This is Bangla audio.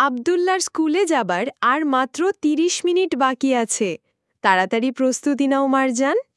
আব্দুল্লার স্কুলে যাবার আর মাত্র ৩০ মিনিট বাকি আছে। তাড়াতাড়ি প্রস্তুতি নাও মারজান।